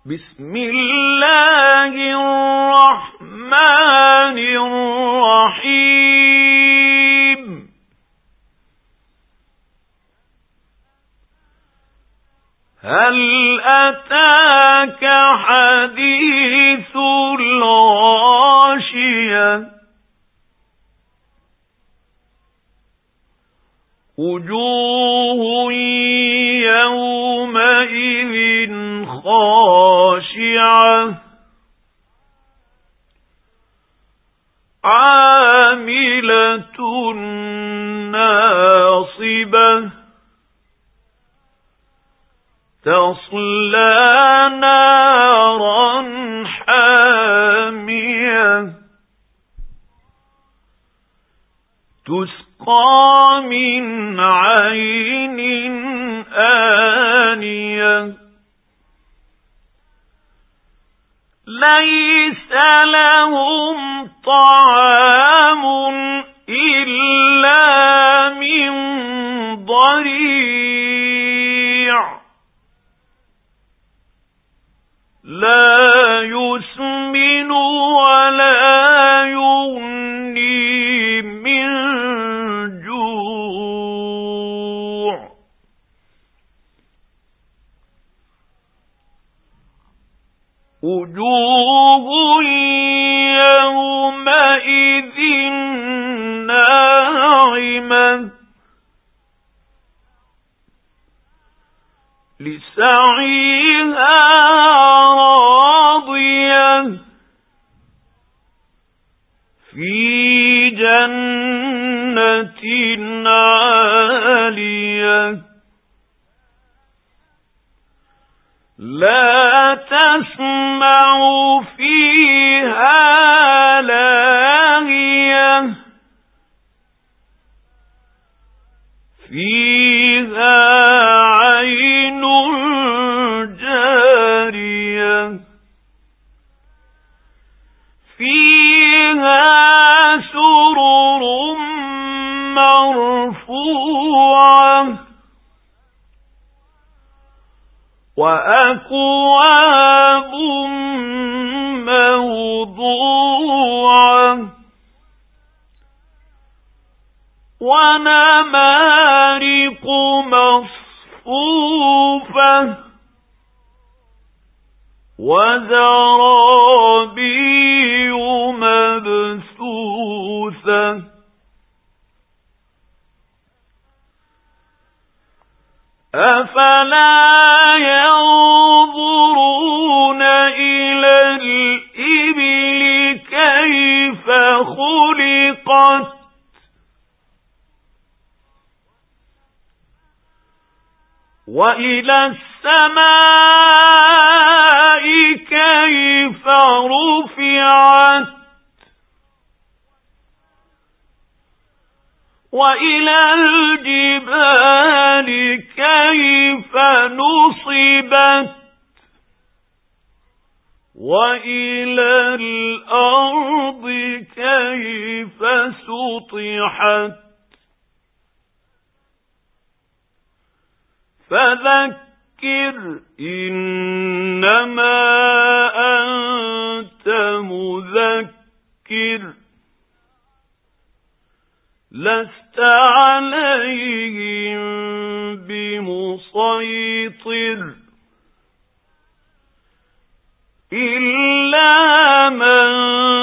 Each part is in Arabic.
بسم الله الرحمن الرحيم هل أتاك حديث الغاشية وجوه يومئذ خاشعة عاملة ناصبة تصلى نارا حامية تسقى من عين آنية ليس لهم طعام إلا من ضريع لا يسمن ولا يغني من جوع وجوه يومئذ ناعمة لسعيها راضية في جنة عالية لا تسمع فيها لاغية فيها عين جارية فيها سرر مرفوعة وأكواب موضوعة ونمارق مصفوفة وزرابي مبثوثة أفلا ينظرون إلى الإبل كيف خلقت وإلى السماء كيف رفعت وإلى الجبال كيف نصبت وإلى الأرض كيف سطحت فذكر إنما أنت مذكر لست عليهم بمسيطر إلا من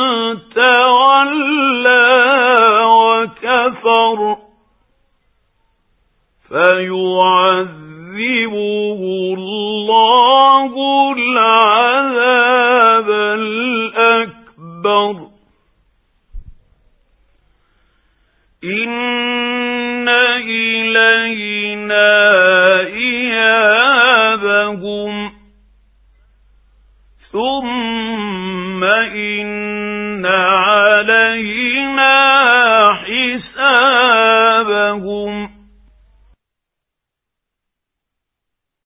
تولى وكفر فيعذبه الله العذاب الأكبر إن إلينا إيابهم ثم إن